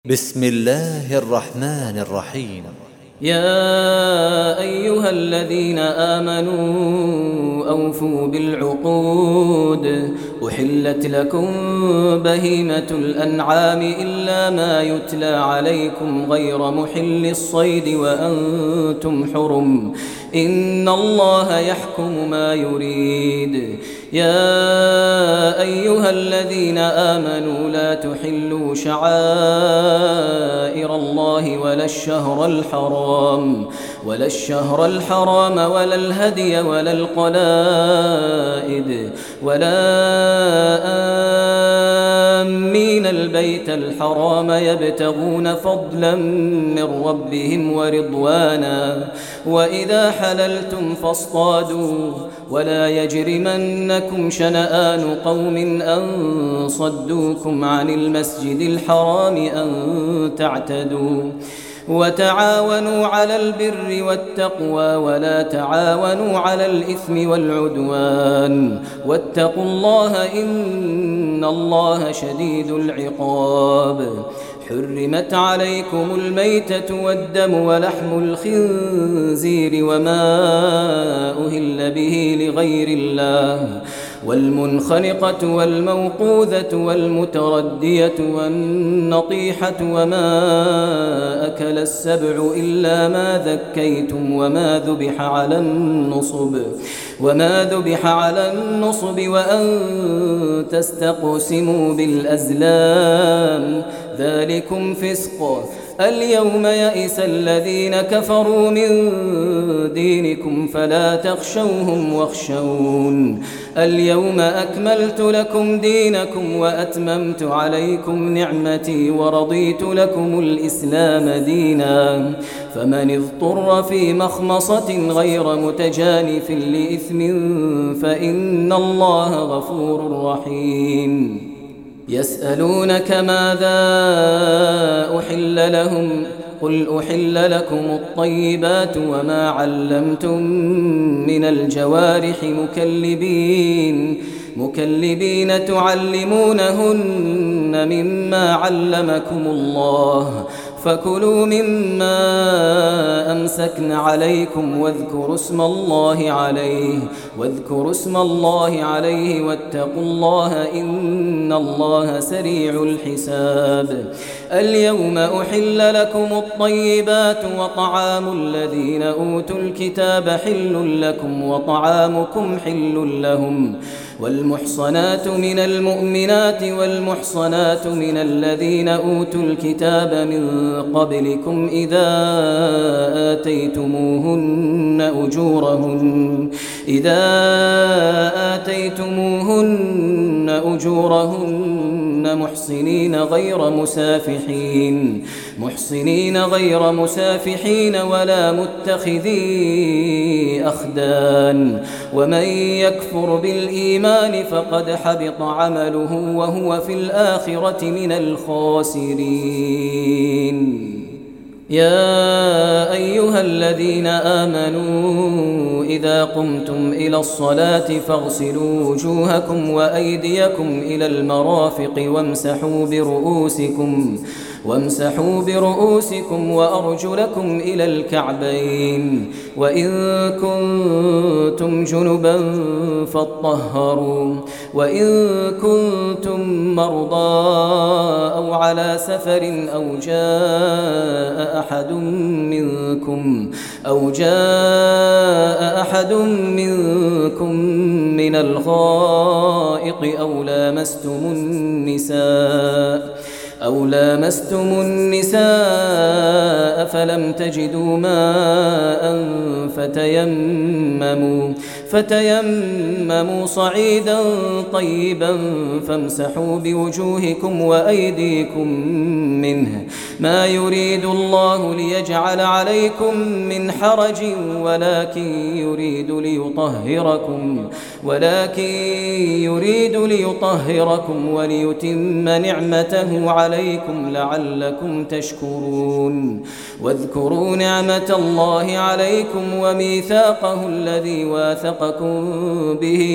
بسم الله الرحمن الرحيم. يا أيها الذين آمنوا أوفوا بالعقود أحلت لكم بهيمة الأنعام إلا ما يتلى عليكم غير محل الصيد وأنتم حرم إن الله يحكم ما يريد. يا أيها الذين آمنوا لا تحلوا شعائر الله ولا الشهر الحرام ولا الهدي ولا القلائد ولا آمين البيت الحرام يبتغون فضلا من ربهم ورضوانا وإذا حللتم فاصطادوا ولا يجرمنكم شنآن قوم أن صدوكم عن المسجد الحرام أن تعتدوا وتعاونوا على البر والتقوى ولا تعاونوا على الإثم والعدوان واتقوا الله إن الله شديد العقاب. حرمت عليكم الميتة والدم ولحم الخنزير وما أهل به لغير الله والمنخنقة والموقوذة والمتردية والنطيحة وما أكل السبع إلا ما ذكيتم وما ذبح على النصب وأن تستقسموا بالأزلام ذلكم فسق. اليوم يئس الذين كفروا من دينكم فلا تخشوهم واخشون اليوم أكملت لكم دينكم وأتممت عليكم نعمتي ورضيت لكم الإسلام دينا فمن اضطر في مخمصة غير متجانف لإثم فإن الله غفور رحيم. يسألونك ماذا أحل لهم قل أحل لكم الطيبات وما علمتم من الجوارح مكلبين تعلمونهن مما علمكم الله فكلوا مما أمسكن عليكم واذكروا اسم الله عليه واتقوا الله إن الله سريع الحساب. اليوم أحل لكم الطيبات وطعام الذين أوتوا الكتاب حل لكم وطعامكم حل لهم والمحصنات من المؤمنات والمحصنات من الذين أوتوا الكتاب من قبلكم إذا آتيتموهن أجورهن محصنين غير مسافحين ولا متخذي أخدان ومن يكفر بالإيمان فقد حبط عمله وهو في الآخرة من الخاسرين. يا أيها الذين آمنوا إذا قمتم إلى الصلاة فاغسلوا وجوهكم وأيديكم إلى المرافق وامسحوا برؤوسكم وأرجلكم إلى الكعبين وإن كنتم جنبا فاطهروا وإن كنتم مرضى أو على سفر أو جاء أحد منكم من الغائط أو لامستم النساء فلم تجدوا ماء فتيمموا صعيدا طيبا فامسحوا بوجوهكم وأيديكم منه ما يريد الله ليجعل عليكم من حرج ولكن يريد ليطهركم وليتم نعمته عليكم عليكم لعلكم تشكرون. واذكروا نعمة الله عليكم وميثاقه الذي واثقكم به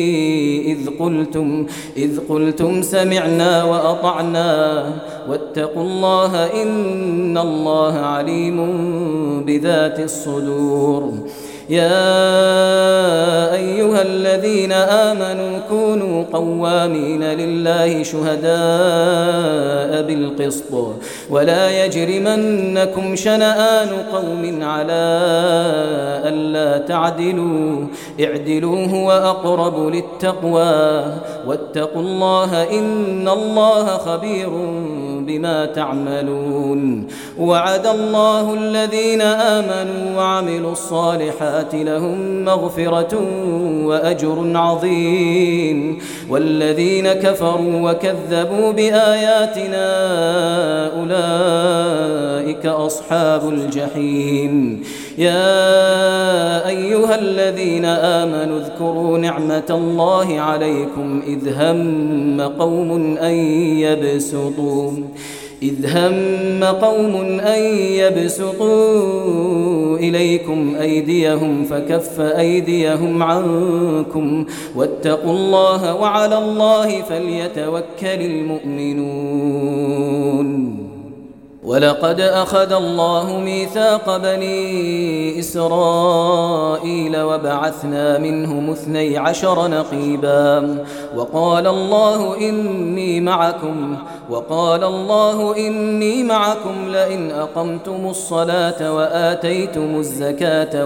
إذ قلتم سمعنا وأطعنا واتقوا الله إن الله عليم بذات الصدور. يا أيها الذين آمنوا كونوا قوامين لله شهداء بالقسط ولا يجرمنكم شنآن قوم على ألا تعدلوا اعدلوا هو أقرب للتقوى واتقوا الله إن الله خبير بما تعملون. وعد الله الذين آمنوا وعملوا الصالحات لهم مغفرة وأجر عظيم والذين كفروا وكذبوا بآياتنا أولئك أصحاب الجحيم. يا أيها الذين آمنوا اذكروا نعمة الله عليكم إذ هم قوم أن يبسطوا إليكم أيديهم فكف أيديهم عنكم واتقوا الله وعلى الله فليتوكل المؤمنون. ولقد أخذ الله ميثاق بني إسرائيل وبعثنا منهم 12 نقيبا وقال الله إني معكم لئن أقمتم الصلاة وآتيتم الزكاة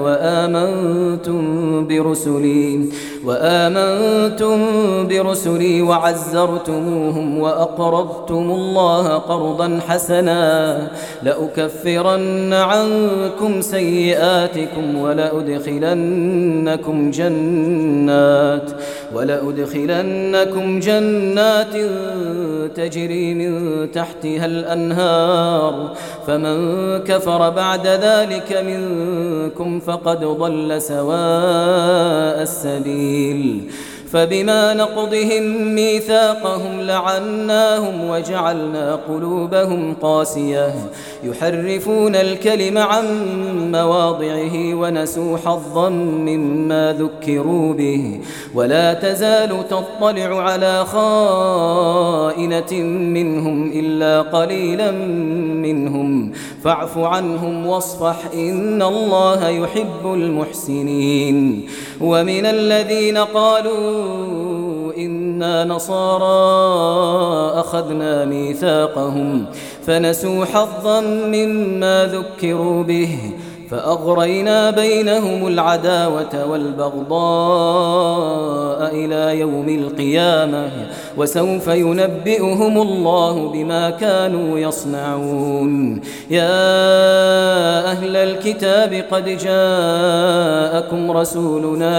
وآمنتم برسلي وعزرتموهم وأقرضتم الله قرضا حسنا لأكفرن عنكم سيئاتكم ولأدخلنكم جنات تجري من تحتها الأنهار فمن كفر بعد ذلك منكم فقد ضل سواء السبيل. فبما نقضهم ميثاقهم لعناهم وجعلنا قلوبهم قاسية يحرفون الكلم عن مواضعه ونسوا حظا مما ذكروا به ولا تزال تطلع على خائنة منهم إلا قليلا منهم فاعف عنهم واصفح إن الله يحب المحسنين. ومن الذين قالوا إنا نصارى أخذنا ميثاقهم فنسوا حظا مما ذكروا به فأغرينا بينهم العداوة والبغضاء إلى يوم القيامة وسوف ينبئهم الله بما كانوا يصنعون. يا أهل الكتاب قد جاءكم رسولنا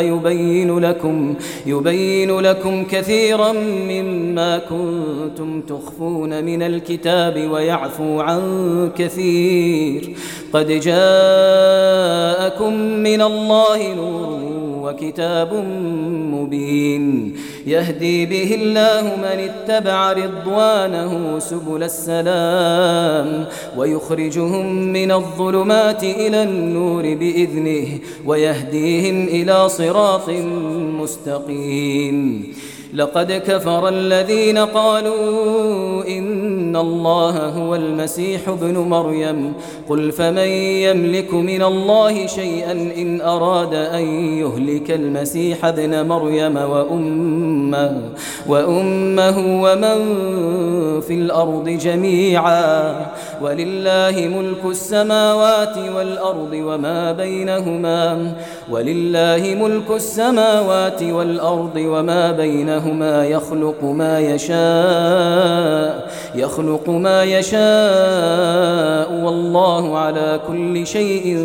يبين لكم كثيرا مما كنتم تخفون من الكتاب ويعفو عن كثير قد جاءكم من الله نور وكتاب مبين يهدي به الله من اتبع رضوانه سبل السلام ويخرجهم من الظلمات إلى النور بإذنه ويهديهم إلى صراط مستقيم. لقد كفر الذين قالوا إن الله هو المسيح ابن مريم قل فمن يملك من الله شيئا إن أراد أن يهلك المسيح ابن مريم وأمه ومن في الأرض جميعا ولله ملك السماوات والأرض وما بينهما يخلق ما يشاء والله على كل شيء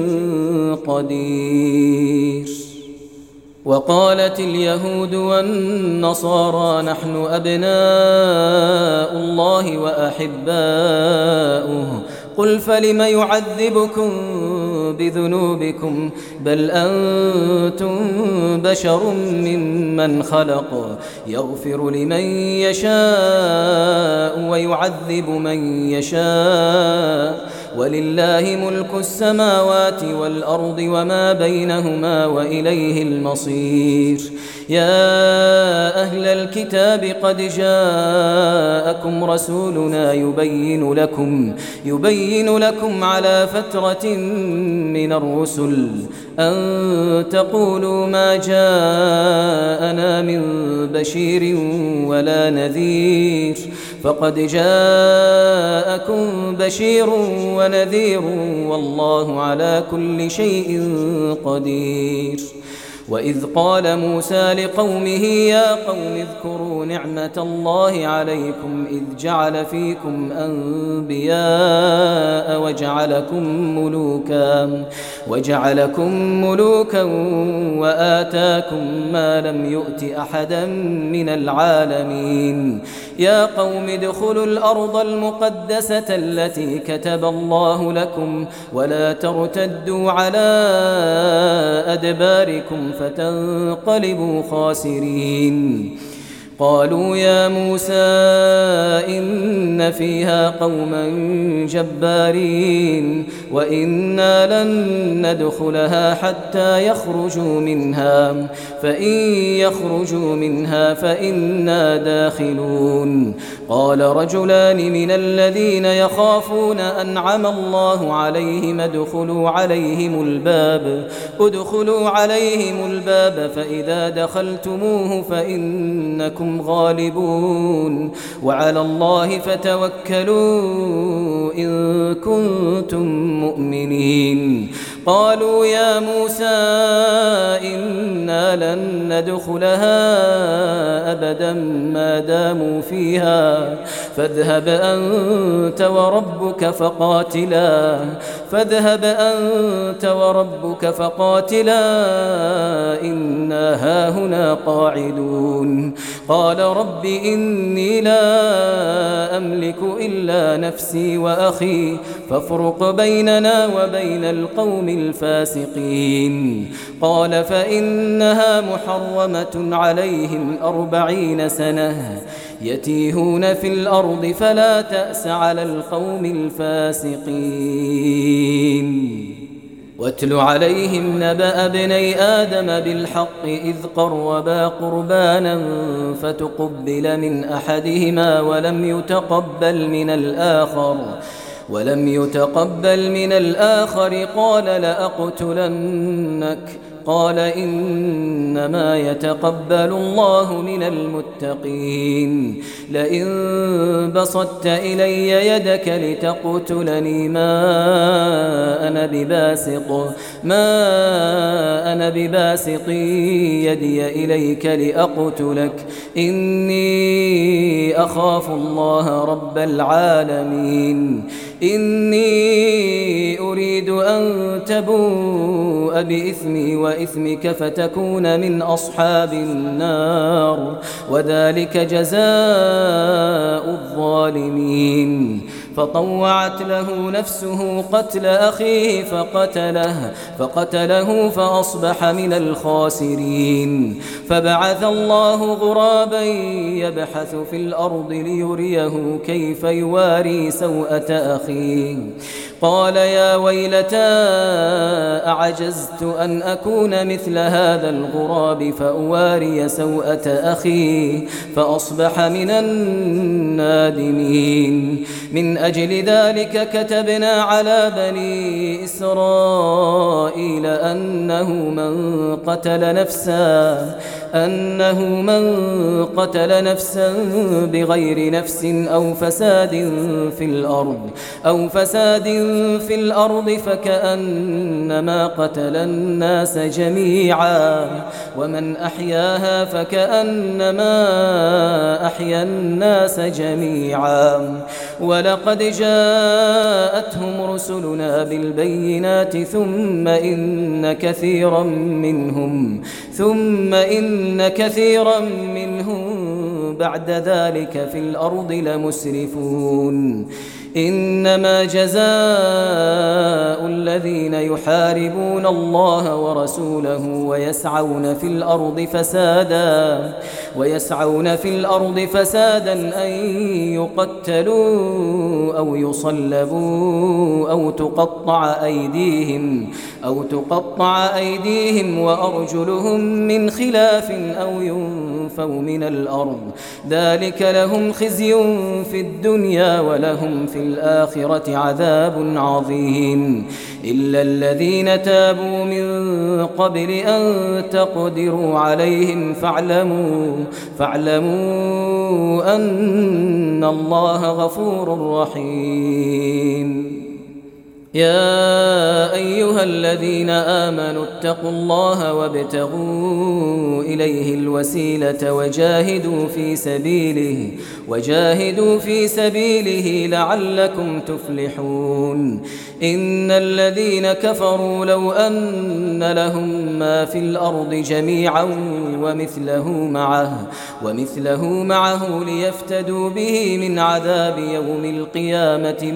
قدير. وقالت اليهود والنصارى نحن أبناء الله وأحباؤه قل فلم يعذبكم بذنوبكم بل أنتم بشر ممن خلق يغفر لمن يشاء ويعذب من يشاء ولله ملك السماوات والأرض وما بينهما وإليه المصير. يا أهل الكتاب قد جاءكم رسولنا يبين لكم على فترة من الرسل أن تقولوا ما جاءنا من بشير ولا نذير فقد جاءكم بشير ونذير والله على كل شيء قدير. وإذ قال موسى لقومه يا قوم اذكروا نعمة الله عليكم إذ جعل فيكم أنبياء وجعلكم ملوكا وآتاكم ما لم يؤت أحدا من العالمين. يا قوم ادخلوا الأرض المقدسة التي كتب الله لكم ولا ترتدوا على أدباركم فتنقلبوا خاسرين. قالوا يا موسى إن فيها قوما جبارين وإنا لن ندخلها حتى يخرجوا منها فإن يخرجوا منها فإنا داخلون. قال رجلان من الذين يخافون أنعم الله عليهم ادخلوا عليهم الباب فإذا دخلتموه فإنكم غالبون وعلى الله فتوكلوا إن كنتم مؤمنين. قالوا يا موسى إنا لن ندخلها أبدا ما داموا فيها فاذهب أنت وربك فقاتلا إنا هاهنا قاعدون. قال رب إني لا أملك إلا نفسي وأخي فافرق بيننا وبين القوم الفاسقين. قال فإنها محرمة عليهم 40 سنة يتيهون في الأرض فلا تأس على القوم الفاسقين. واتل عليهم نبأ ابني آدم بالحق إذ قربا قربانا فتقبل من أحدهما ولم يتقبل من الآخر قال لأقتلنك. قال إنما يتقبل الله من المتقين. لئن بسطت إلي يدك لتقتلني ما أنا بباسط يدي إليك لأقتلك إني أخاف الله رب العالمين. إني أريد أن تبوء بإثمي وإثمك فتكون من أصحاب النار وذلك جزاء الظالمين. فطوعت له نفسه قتل أخيه فقتله فأصبح من الخاسرين. فبعث الله غرابا يبحث في الأرض ليريه كيف يواري سوءة أخيه. قال يا ويلتى أعجزت أن أكون مثل هذا الغراب فأواري سوءة أخي فأصبح من النادمين. من أجل ذلك كتبنا على بني إسرائيل أنه من قتل نفسا بغير نفس أو فساد في الأرض فكأنما قتل الناس جميعا ومن أحياها فكأنما أحيا الناس جميعا. ولقد جاءتهم رسلنا بالبينات ثم إن كثيرا منهم بعد ذلك في الأرض لمسرفون. إنما جزاء الذين يحاربون الله ورسوله ويسعون في الأرض فسادا أن يقتلوا أو يصلبوا أو تقطع أيديهم وأرجلهم من خلاف أو ينفوا من الأرض، ذلك لهم خزي في الدنيا ولهم في الآخرة عذاب عظيم. إلا الذين تابوا من قبل أن تقدروا عليهم فاعلموا أن الله غفور رحيم. يا أيها الذين آمنوا اتقوا الله وابتغوا إليه الوسيلة وجاهدوا في سبيله لعلكم تفلحون. إن الذين كفروا لو أن لهم ما في الأرض جميعا ومثله معه ليفتدوا به من عذاب يوم القيامة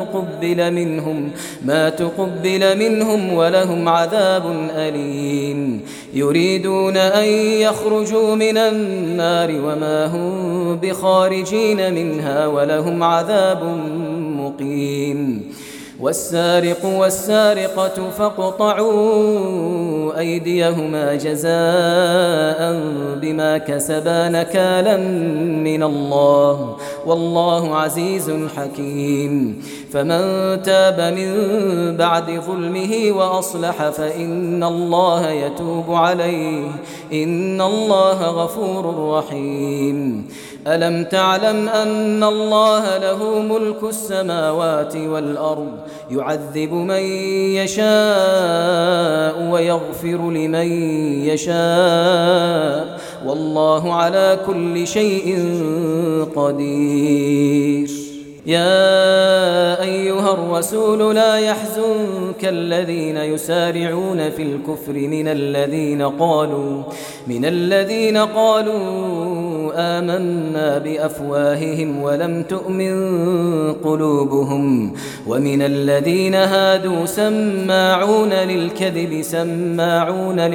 ما تقبل منهم ولهم عذاب أليم. يريدون أن يخرجوا من النار وما هم بخارجين منها ولهم عذاب مقيم. والسارق والسارقة فاقطعوا أيديهما جزاء بما كسبا نكالا من الله والله عزيز حكيم. فمن تاب من بعد ظلمه وأصلح فإن الله يتوب عليه إن الله غفور رحيم. ألم تعلم أن الله له ملك السماوات والأرض يعذب من يشاء ويغفر لمن يشاء والله على كل شيء قدير. يا أيها الرسول لا يحزنك الذين يسارعون في الكفر من الذين قالوا آمنا بأفواههم ولم تؤمن قلوبهم ومن الذين هادوا سماعون للكذب سماعون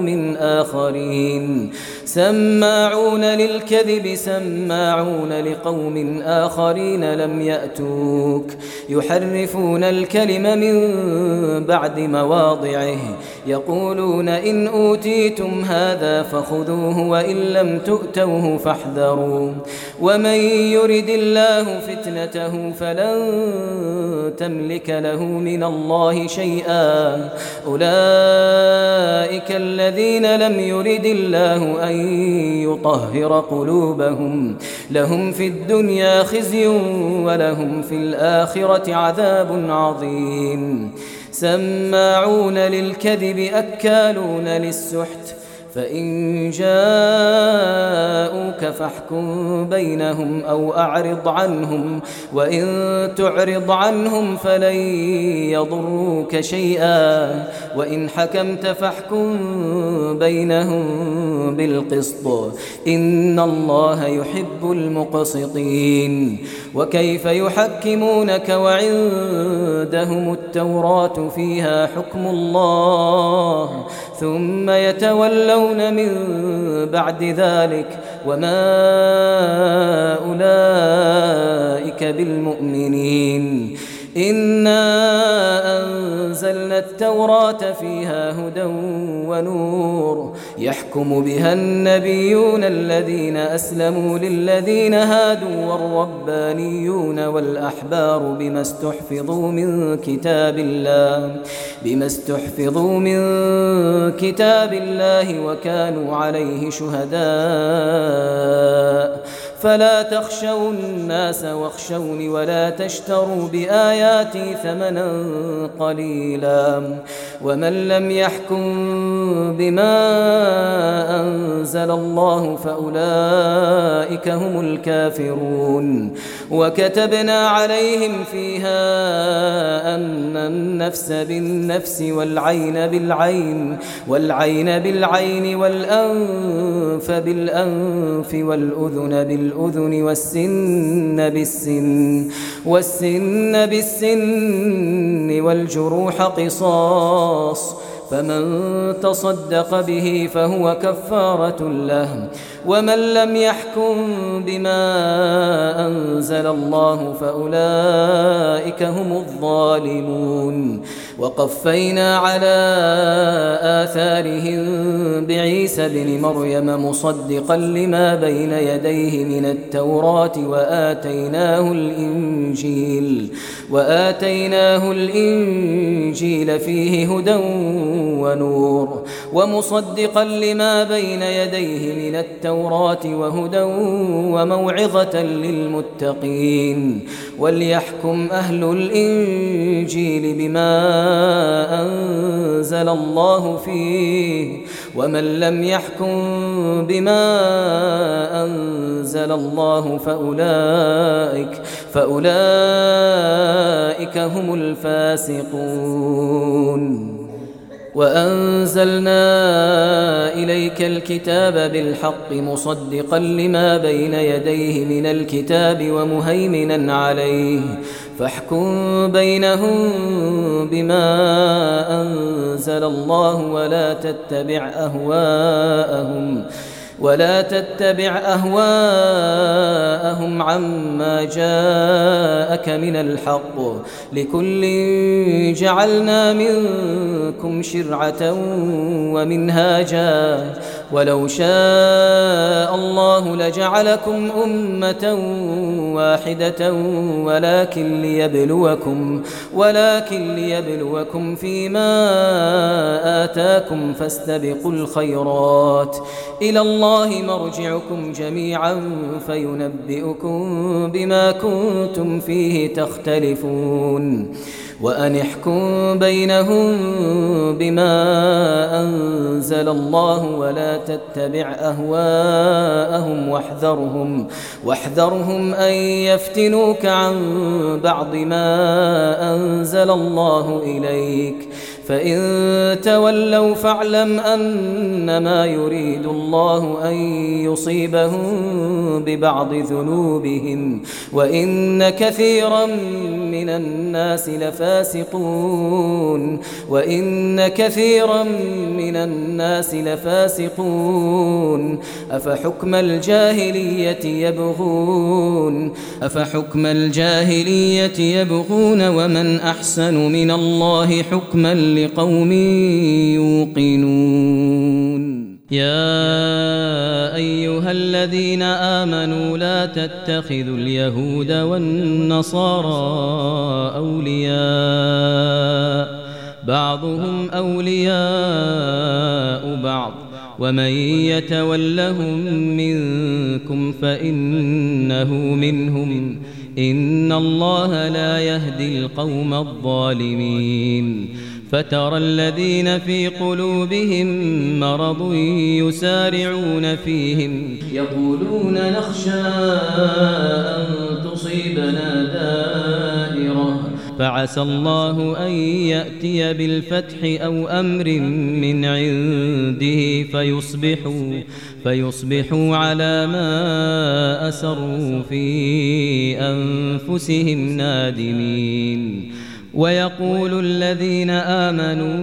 لقوم آخرين لم يأتوك يحرفون الكلم من بعد مواضعه يقولون إن أوتيتم هذا فخذوه وإن لم تؤتوه فاحذروا ومن يرد الله فتنته فلن تملك له من الله شيئا أولئك الذين لم يرد الله أن يطهر قلوبهم لهم في الدنيا خزي ولهم في الآخرة عذاب عظيم. سماعون للكذب أكالون للسحت فإن جاءوك فاحكم بينهم أو أعرض عنهم وإن تعرض عنهم فلن يضروك شيئا وإن حكمت فاحكم بينهم بالقسط إن الله يحب المقسطين. وكيف يحكمونك وعندهم التوراة فيها حكم الله ثم يتولون من بعد ذلك وما أولئك بالمؤمنين. إنا أنزلنا التوراة فيها هدى ونور يحكم بها النبيون الذين أسلموا للذين هادوا والربانيون والأحبار بما استحفظوا من كتاب الله وكانوا عليه شهداء فلا تخشوا الناس واخشوني ولا تشتروا بآياتي ثمنا قليلا ومن لم يحكم بما أنزل الله فأولئك هم الكافرون. وكتبنا عليهم فيها أن النفس بالنفس والعين بالعين والأنف بالأنف والأذن بالأذن بالأذن والسن بالسن والجروح قصاص، فمن تصدق به فهو كفارة له. ومن لم يحكم بما أنزل الله فأولئك هم الظالمون. وقفينا على آثارهم بعيسى بن مريم مصدقا لما بين يديه من التوراة وآتيناه الإنجيل فيه هدى ونور، ومصدقا لما بين يديه من التوراة وهدى وموعظة للمتقين. وليحكم أهل الإنجيل بما أنزل الله فيه، ومن لم يحكم بما أنزل الله فأولئك هم الفاسقون. وأنزلنا إليك الكتاب بالحق مصدقا لما بين يديه من الكتاب ومهيمنا عليه، فاحكم بينهم بما أنزل الله ولا تتبع أهواءهم عما جاءك من الحق، لكل جعلنا منكم شرعة ومنهاجا، ولو شاء الله لجعلكم أمة واحدة ولكن ليبلوكم فيما آتاكم، فاستبقوا الخيرات، إلى الله مرجعكم جميعا فينبئكم بما كنتم فيه تختلفون. وأن احكم بينهم بما أنزل الله ولا تتبع أهواءهم واحذرهم أن يفتنوك عن بعض ما أنزل الله إليك، فإن تولوا فاعلم أنما يريد الله أن يصيبهم ببعض ذنوبهم، وإن كثيرا من الناس لفاسقون. أفحكم الجاهلية يبغون ومن أحسن من الله حكما لقوم يوقنون. يا أيها الذين آمنوا لا تتخذوا اليهود والنصارى أولياء، بعضهم أولياء بعض، ومن يتولهم منكم فإنه منهم، إن الله لا يهدي القوم الظالمين. فترى الذين في قلوبهم مرض يسارعون فيهم يقولون نخشى أن تصيبنا دائرة، فعسى الله أن يأتي بالفتح أو أمر من عنده فيصبحوا على ما أسروا في أنفسهم نادمين. ويقول الذين آمنوا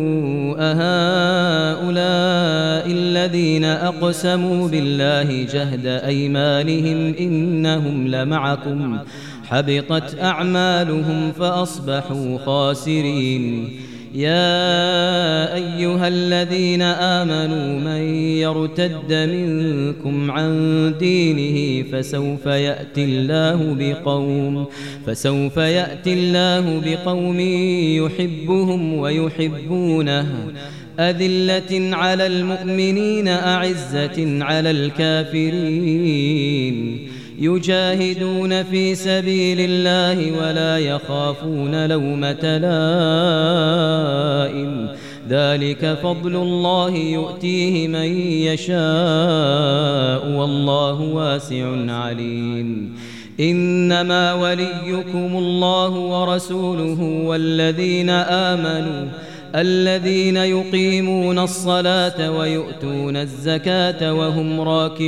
أهؤلاء الذين أقسموا بالله جهد أيمانهم إنهم لمعكم، حبطت أعمالهم فأصبحوا خاسرين. يا أيها الذين آمنوا من يرتد منكم عن دينه فسوف يأتي الله بقوم يحبهم ويحبونه، أذلة على المؤمنين أعزة على الكافرين، يجاهدون في سبيل الله ولا يخافون لومة لائم، ذلك فضل الله يؤتيه من يشاء والله واسع عليم. إنما وليكم الله ورسوله والذين آمنوا الذين يقيمون الصلاة ويؤتون الزكاة وهم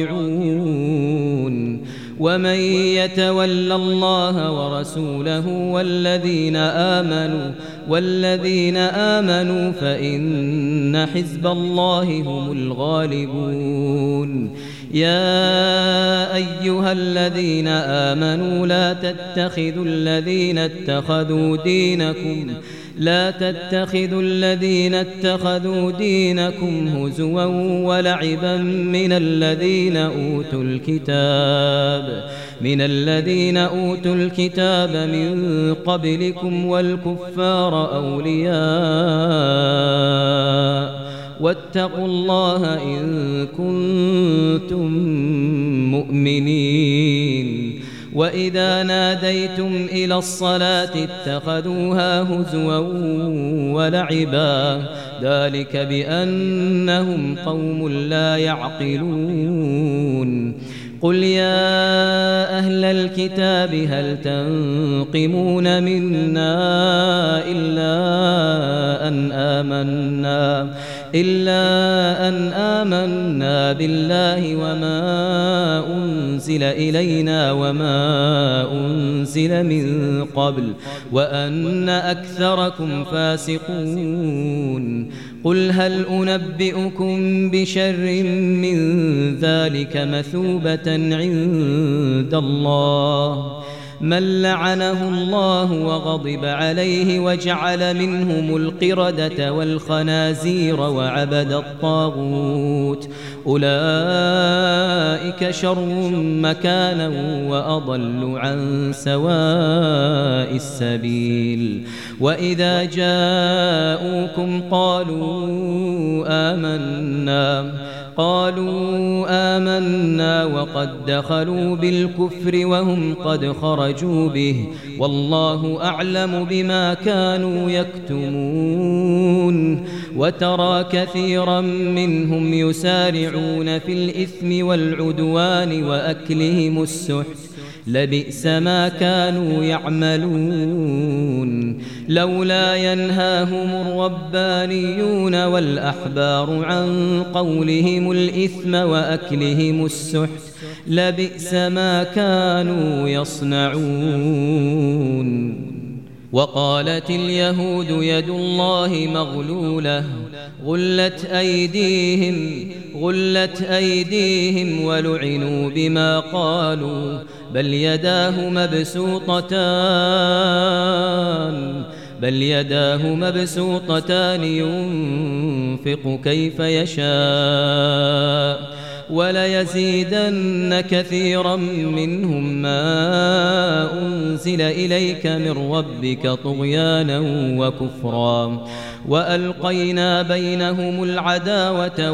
راكعون ومن يتول الله ورسوله والذين آمنوا فإن حزب الله هم الغالبون يا أيها الذين آمنوا لا تتخذوا الذين اتخذوا دينكم هزوا ولعبا من الذين أوتوا الكتاب من قبلكم والكفار أولياء واتقوا الله إن كنتم مؤمنين وإذا ناديتم إلى الصلاة اتخذوها هزوا ولعبا ذلك بأنهم قوم لا يعقلون قل يا أهل الكتاب هل تنقمون منا إلا أن آمنا بالله وما أنزل إلينا وما أنزل من قبل وأن أكثركم فاسقون قل هل أنبئكم بشر من ذلك مثوبة عند الله من لعنه الله وغضب عليه وجعل منهم القردة والخنازير وعبد الطاغوت أولئك شر مكانا وأضل عن سواء السبيل وإذا جاءوكم قالوا آمنا وقد دخلوا بالكفر وهم قد خرجوا به والله أعلم بما كانوا يكتمون وترى كثيرا منهم يسارعون في الإثم والعدوان وأكلهم السحت لبئس ما كانوا يعملون لولا ينهاهم الربانيون والأحبار عن قولهم الإثم وأكلهم السحت لبئس ما كانوا يصنعون وقالت اليهود يد الله مغلولة غلت أيديهم ولعنوا بما قالوا بل يداه مبسوطتان ينفق كيف يشاء وليزيدن كثيرا منهم ما أنزل إليك من ربك طغيانا وكفرا وألقينا بينهم العداوة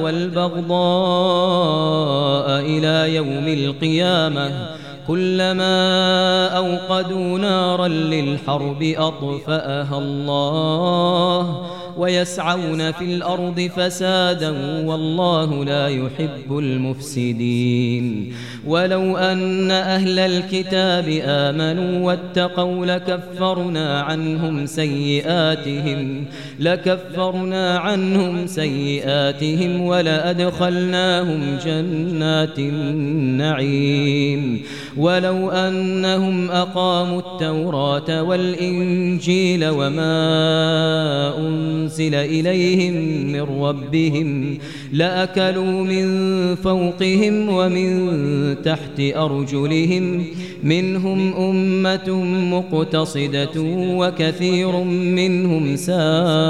والبغضاء إلى يوم القيامة كلما أوقدوا نارا للحرب أطفأها الله ويسعون في الأرض فسادا والله لا يحب المفسدين ولو أن أهل الكتاب آمنوا واتقوا لكفرنا عنهم سيئاتهم ولأدخلناهم جنات النعيم ولو أنهم أقاموا التوراة والإنجيل وما أنزل إليهم من ربهم لأكلوا من فوقهم ومن تحت أرجلهم منهم أمة مقتصدة وكثير منهم ساء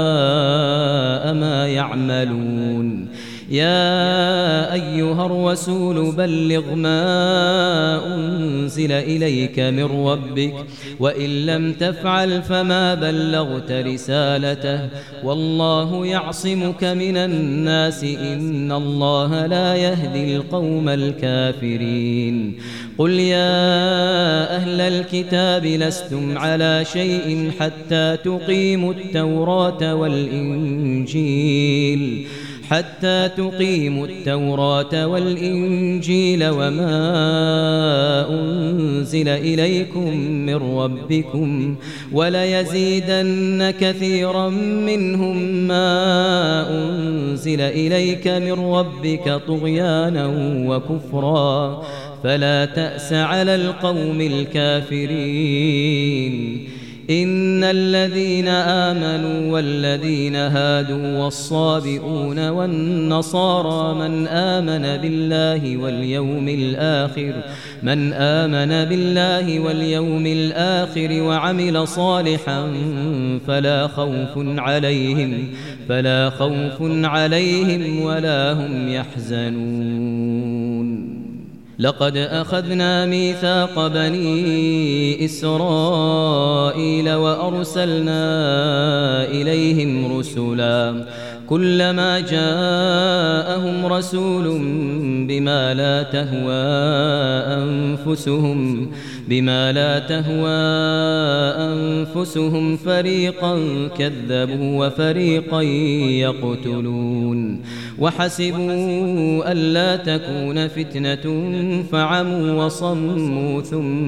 ما يعملون يا أيها الرسول بلغ ما أنزل إليك من ربك وإن لم تفعل فما بلغت رسالته والله يعصمك من الناس إن الله لا يهدي القوم الكافرين قل يا أهل الكتاب لستم على شيء حتى تقيموا التوراة والإنجيل حتى تقيموا التوراة والإنجيل وما أنزل إليكم من ربكم وليزيدن كثيرا منهم ما أنزل إليك من ربك طغيانا وكفرا فلا تأس على القوم الكافرين. إن الذين آمنوا والذين هادوا والصابئون والنصارى من آمن بالله واليوم الآخر وعمل صالحا فلا خوف عليهم ولا هم يحزنون. لقد أخذنا ميثاق بني إسرائيل وأرسلنا إليهم رسلا كلما جاءهم رسول بما لا تهوى أنفسهم فريقا كذبوا وفريقا يقتلون وحسبوا ألا تكون فتنة فعموا وصموا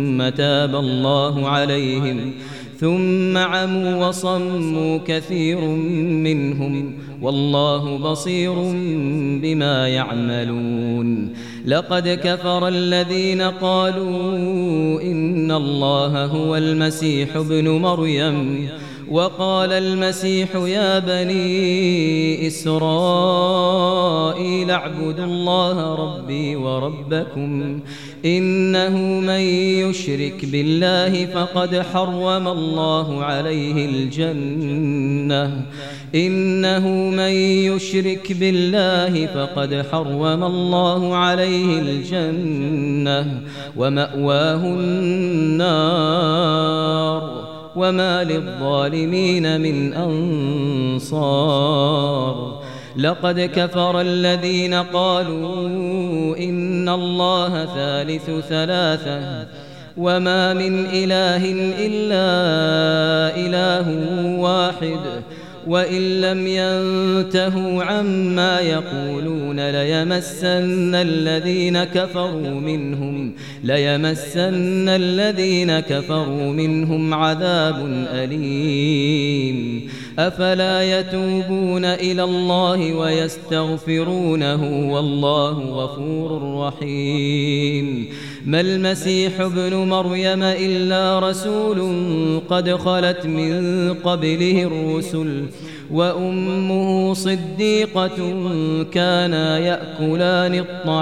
ثم عموا وصموا كثير منهم والله بصير بما يعملون. لقد كفر الذين قالوا إن الله هو المسيح ابن مريم وقال المسيح يا بني إسرائيل اعبدوا الله ربي وربكم إنه من يشرك بالله فقد حرم الله عليه الجنة ومأواه النار وما للظالمين من أنصار. لقد كفر الذين قالوا إن الله ثالث ثلاثة وما من إله إلا إله واحد وإن لم ينتهوا عما يقولون ليمسن الذين كفروا منهم عذاب أليم. أفلا يتوبون إلى الله ويستغفرونه والله غفور رحيم. ما المسيح ابن مريم إلا رسول قد خلت من قبله الرسل وأمه صديقة كانا يأكلان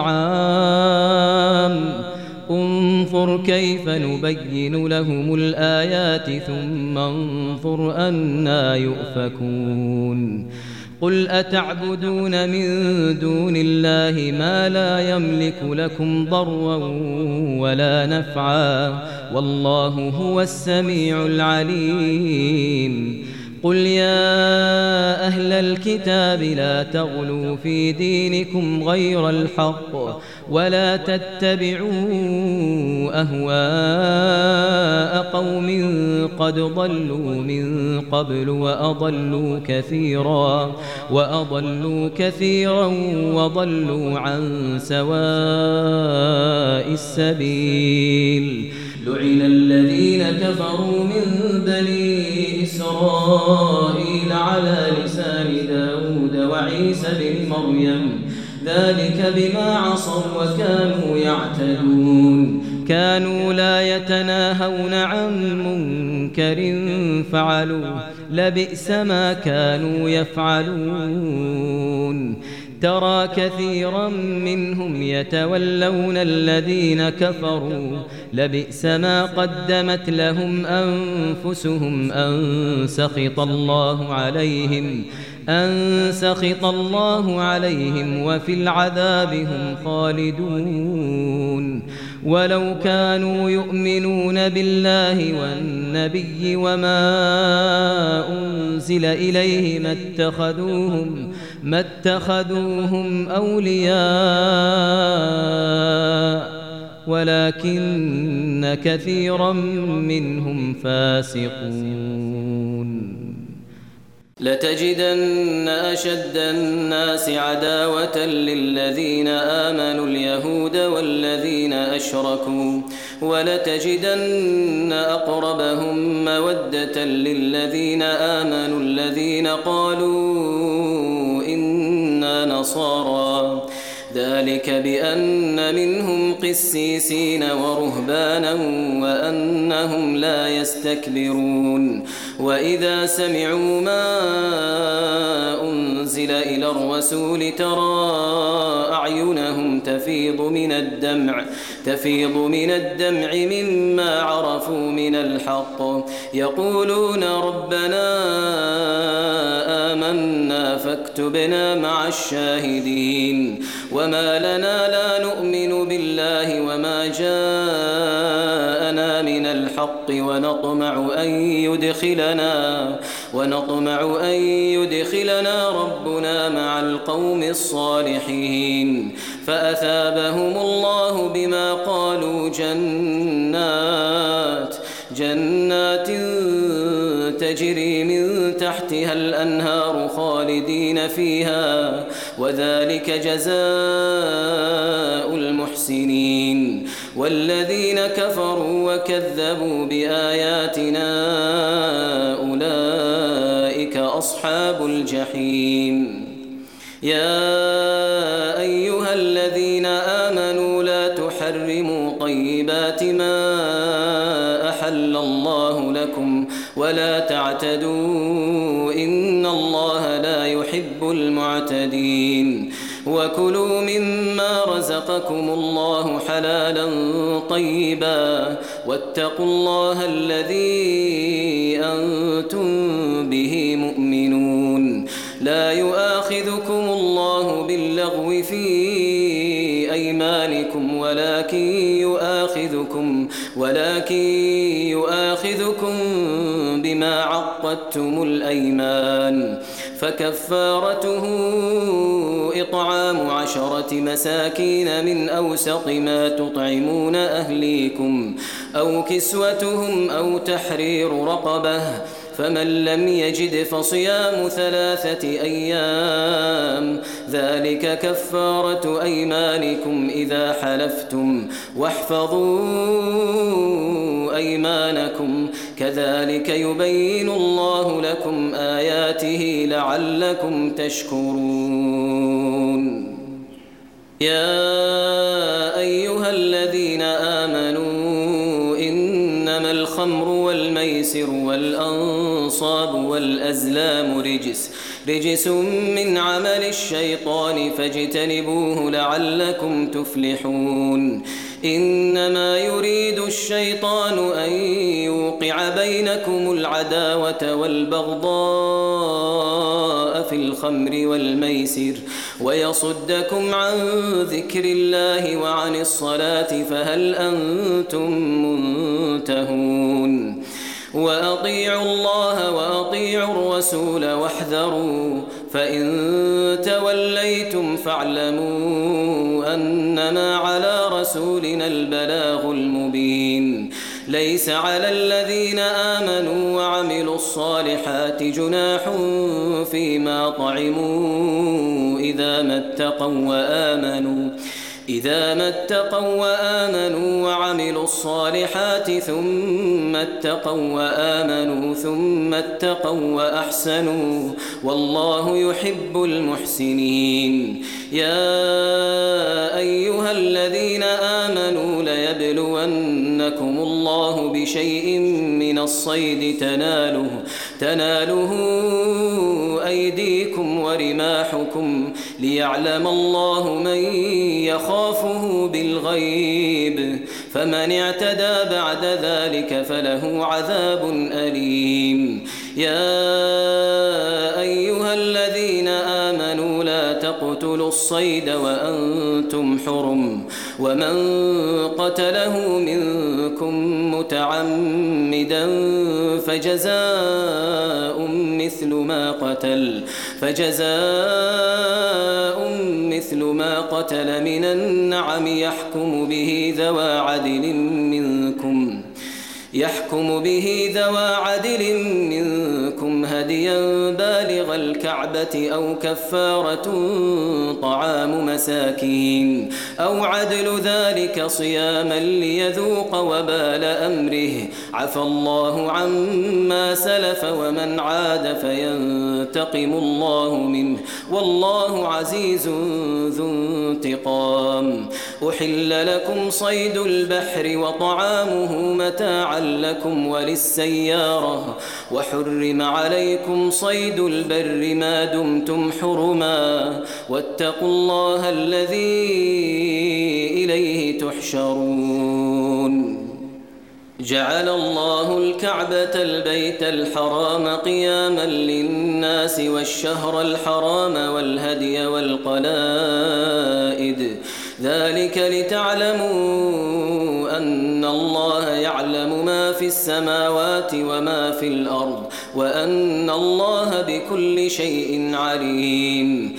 الطعام انظر كيف نبين لهم الآيات ثم انظر أنى يؤفكون. قل أتعبدون من دون الله ما لا يملك لكم ضرا ولا نفعا والله هو السميع العليم. قل يا أهل الكتاب لا تغلوا في دينكم غير الحق ولا تتبعوا أهواء قوم قد ضلوا من قبل وأضلوا كثيرا وضلوا عن سواء السبيل. لعن الذين كفروا من بني إسرائيل على لسان داود وعيسى بن مريم ذلك بما عصوا وكانوا يعتدون. كانوا لا يتناهون عن منكر فعلوه لبئس ما كانوا يفعلون. ترى كثيرا منهم يتولون الذين كفروا لبئس ما قدمت لهم أنفسهم أن سخط الله عليهم وفي العذاب هم خالدون. ولو كانوا يؤمنون بالله والنبي وما أنزل إليه ما اتخذوهم أولياء ولكن كثيرا منهم فاسقون. لتجدن أشد الناس عداوة للذين آمنوا اليهود والذين أشركوا ولتجدن أقربهم مودة للذين آمنوا الذين قالوا إنا نصارى ذلك بأن منهم قسيسين ورهبانا وأنهم لا يستكبرون وإذا سمعوا ما أنزل إلى الرسول ترى أعينهم تفيض من الدمع مما عرفوا من الحق يقولون ربنا آمنا فاكتبنا مع الشاهدين وما لنا لا نؤمن بالله وما جاءنا من الحق ونطمع أن يدخلنا ربنا مع القوم الصالحين فأثابهم الله بما قالوا جنات تجري من تحتها الأنهار خالدين فيها وذلك جزاء المحسنين والذين كفروا وكذبوا بآياتنا أولئك أصحاب الجحيم يا أيها الذين آمنوا لا تحرموا طيبات ما أحل الله لكم ولا تعتدوا إن الله لا يحب المعتدين وكلوا مما رزقكم الله حلالا طيبا واتقوا الله الذي أنتم به مؤمنون لا يؤاخذكم الله باللغو في أيمانكم ولكن يؤاخذكم بما عقدتم الأيمان فكفارته إطعام 10 مساكين من أوسط ما تطعمون أهليكم أو كسوتهم أو تحرير رقبة فمن لم يجد فصيام 3 أيام ذلك كفارة أيمانكم إذا حلفتم واحفظوا أيمانكم كذلك يبين الله لكم آياته لعلكم تشكرون يا أيها الذين آمنوا إنما الخمر والميسر والأنصاب والأزلام رجس من عمل الشيطان فاجتنبوه لعلكم تفلحون إنما يريد الشيطان أن يوقع بينكم العداوة والبغضاء في الخمر والميسر ويصدكم عن ذكر الله وعن الصلاة فهل أنتم منتهون وأطيعوا الله وأطيعوا الرسول واحذروا فإن توليتم فاعلموا أنما على رسولنا البلاغ المبين ليس على الذين آمنوا وعملوا الصالحات جناح فيما طعموا إذا ما اتقوا وآمنوا وعملوا الصالحات ثم اتقوا وأحسنوا والله يحب المحسنين يا أيها الذين آمنوا ليبلونكم الله بشيء من الصيد تناله أيديكم ورماحكم ليعلم الله من يخافه بالغيب فمن اعتدى بعد ذلك فله عذاب أليم يا أيها الذين آمنوا لا تقتلوا الصيد وأنتم حرم ومن قتله منكم متعمدا فجزاء مثل ما قتل من النعم يحكم به ذوى عدل منكم هديا بالغ بالغ الكعبة أو كفارة طعام مساكين أو عدل ذلك صياما ليذوق وبال أمره عفى الله عما سلف ومن عاد فينتقم الله منه والله عزيز ذو انتقام. أحل لكم صيد البحر وطعامه متاعا لكم وللسيارة وحرم عليكم صيد البر ما دمتم حرما واتقوا الله الذي إليه تحشرون. جعل الله الكعبة البيت الحرام قياما للناس والشهر الحرام والهدي والقلائد ذلك لتعلموا أن الله يعلم ما في السماوات وما في الأرض وأن الله بكل شيء عليم.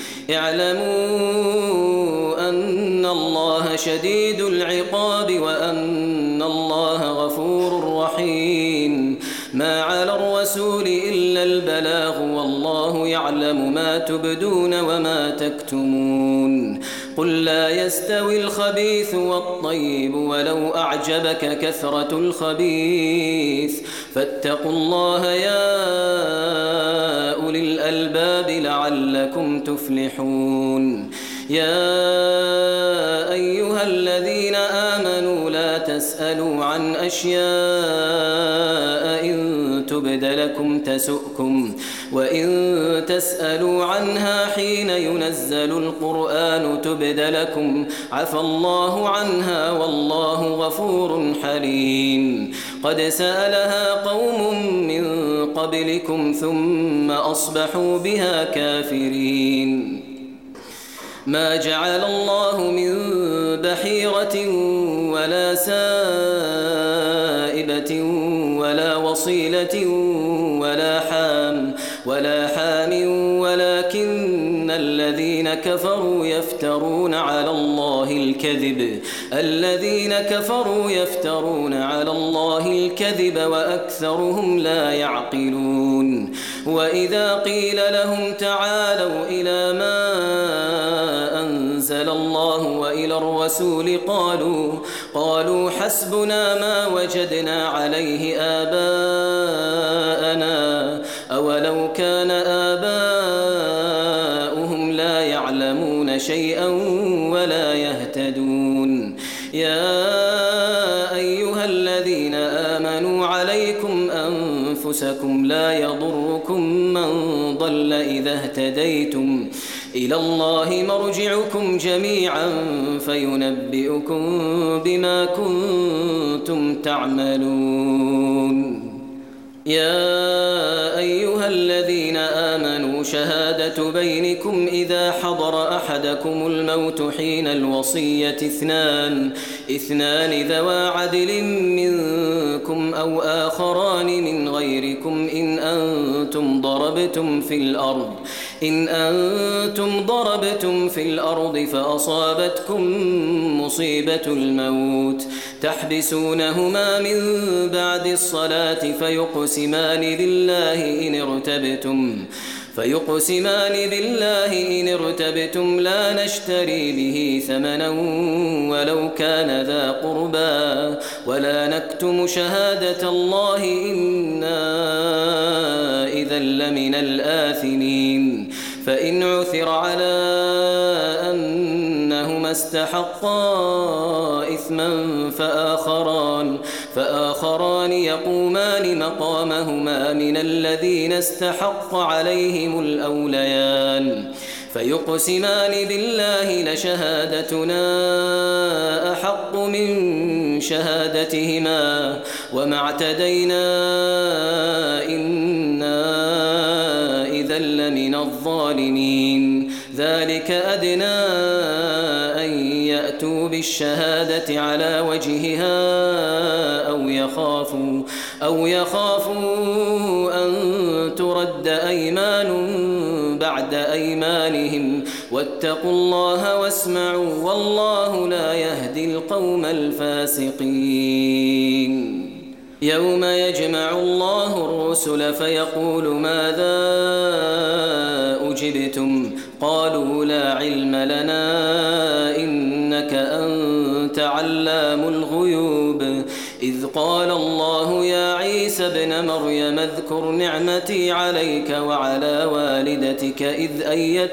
اعلموا أن الله شديد العقاب وأن الله غفور رحيم. ما على الرسول إلا البلاغ والله يعلم ما تبدون وما تكتمون. قل لا يستوي الخبيث والطيب ولو أعجبك كثرة الخبيث فاتقوا الله يا أولي الألباب لعلكم تفلحون. يا أيها الذين آمنوا لا تسألوا عن أشياء إن تبد لكم تسؤكم وإن تسألوا عنها حين ينزل القرآن تبد لكم عفى الله عنها والله غفور حليم. قد سألها قوم من قبلكم ثم أصبحوا بها كافرين. ما جعل الله من بحيرة ولا سائبة ولا وصيلة ولا حام ولكن الذين كفروا يفترون على الله الكذب وأكثرهم لا يعقلون. وإذا قيل لهم تعالوا إلى ما أنزل الله وإلى الرسول قالوا حسبنا ما وجدنا عليه آباءنا أولو كان آباؤهم لا يعلمون شيئا ولا يهتدون. يا أيها الذين آمنوا عليكم أنفسكم لا يضركم من ضل إذا اهتديتم إلى الله مرجعكم جميعا فينبئكم بما كنتم تعملون. يا أيها الذين آمنوا شهادة بينكم إذا حضر أحدكم الموت حين الوصية اثنان ذوى عدل منكم أو آخران من غيركم إن أنتم ضربتم في الأرض فأصابتكم مصيبة الموت تحبسونهما من بعد الصلاة فيقسمان بالله إن ارتبتم لا نشتري به ثمنا ولو كان ذا قربى ولا نكتم شهادة الله إنا إذا لمن الآثمين. فإن عثر على أنهما استحقا إثما فآخران يقومان مقامهما من الذين استحق عليهم الأوليان فيقسمان بالله لشهادتنا أحق من شهادتهما وما اعتدينا إنا إذا لمن الظالمين. ذلك أدنى أن يأتوا بالشهادة على وجهها أو يخافوا أن ترد أيمان بعد أيمانهم واتقوا الله واسمعوا والله لا يهدي القوم الفاسقين. يوم يجمع الله الرسل فيقول ماذا أجبتم قالوا لا علم لنا إنك أنت علام الغيوب إذ قال الله يا عيسى ابن مريم اذكر نعمتي عليك وعلى والدتك إذ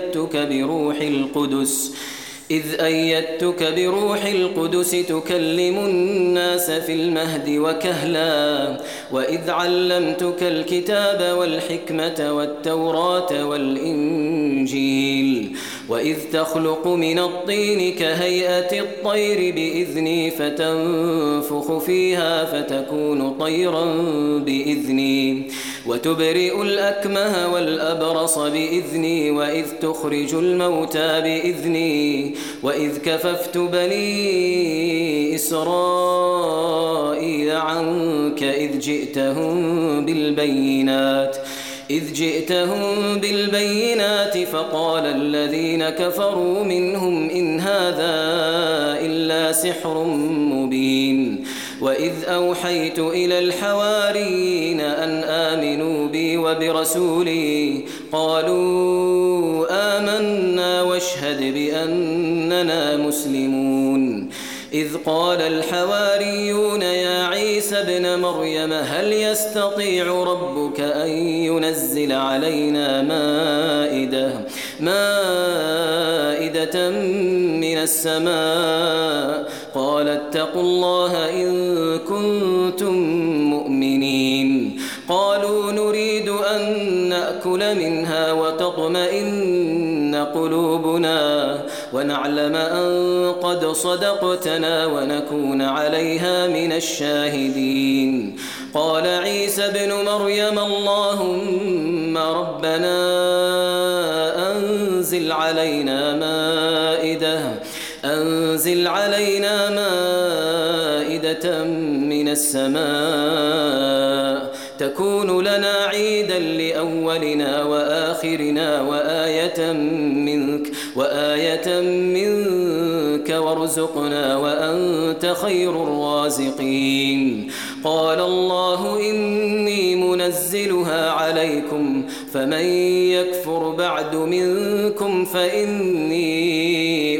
أيدتك بروح القدس تكلم الناس في المهد وكهلا وإذ علمتك الكتاب والحكمة والتوراة والإنجيل وإذ تخلق من الطين كهيئة الطير بإذني فتنفخ فيها فتكون طيرا بإذني وتبرئ الأكمه والأبرص بإذني وإذ تخرج الموتى بإذني وإذ كففت بني إسرائيل عنك إذ جئتهم بالبينات فقال الذين كفروا منهم إن هذا إلا سحر مبين وإذ أوحيت إلى الحواريين أن آمنوا بي وبرسولي قالوا آمنا واشهد بأننا مسلمون إذ قال الحواريون يا عيسى ابن مريم هل يستطيع ربك أن ينزل علينا مائدة من السماء قال اتقوا الله إن كنتم مؤمنين قالوا نريد أن نأكل منها وتطمئن قلوبنا ونعلم أن قد صدقتنا ونكون عليها من الشاهدين قال عيسى ابن مريم اللهم ربنا أنزل علينا مائدة من السماء تكون لنا عيدا لأولنا وآخرنا وآية منك وارزقنا وأنت خير الرازقين قال الله إني منزلها عليكم فمن يكفر بعد منكم فإني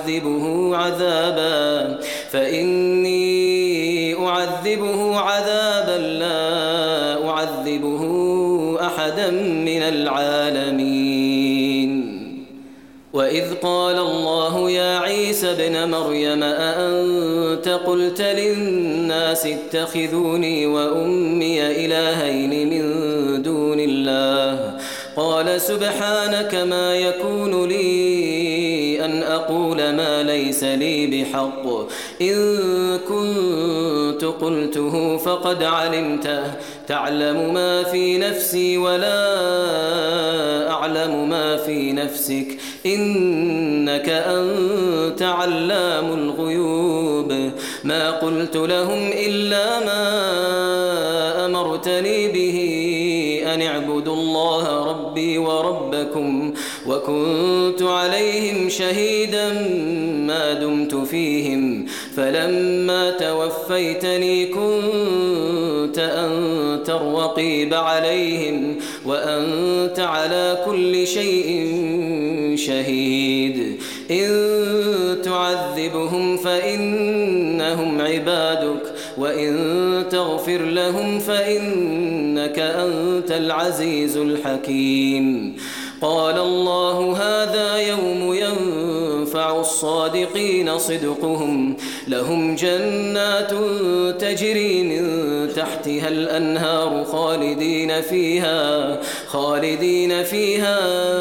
أعذبه عذابا لا أعذبه أحدا من العالمين وإذ قال الله يا عيسى ابن مريم أأنت قلت للناس اتخذوني وأمي إلهين من دون الله قال سبحانك ما يكون لي أن أقول ما ليس لي بحق إن كنت قلته فقد علمته تعلم ما في نفسي ولا أعلم ما في نفسك إنك أنت علام الغيوب ما قلت لهم إلا ما أمرتني به أن اعبدوا الله ربي وربكم وكنت عليهم شهيدا ما دمت فيهم فلما توفيتني كنت أنت الرقيب عليهم وأنت على كل شيء شهيد إن تعذبهم فإنهم عبادك وإن تغفر لهم فإنك أنت العزيز الحكيم قال الله هذا يوم ينفع الصادقين صدقهم لهم جنات تجري من تحتها الأنهار خالدين فيها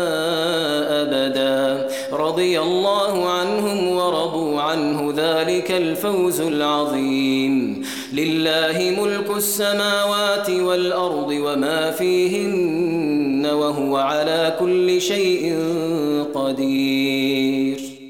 أبدا رضي الله عنهم ورضوا عنه ذلك الفوز العظيم لله ملك السماوات والأرض وما فيهن وهو على كل شيء قدير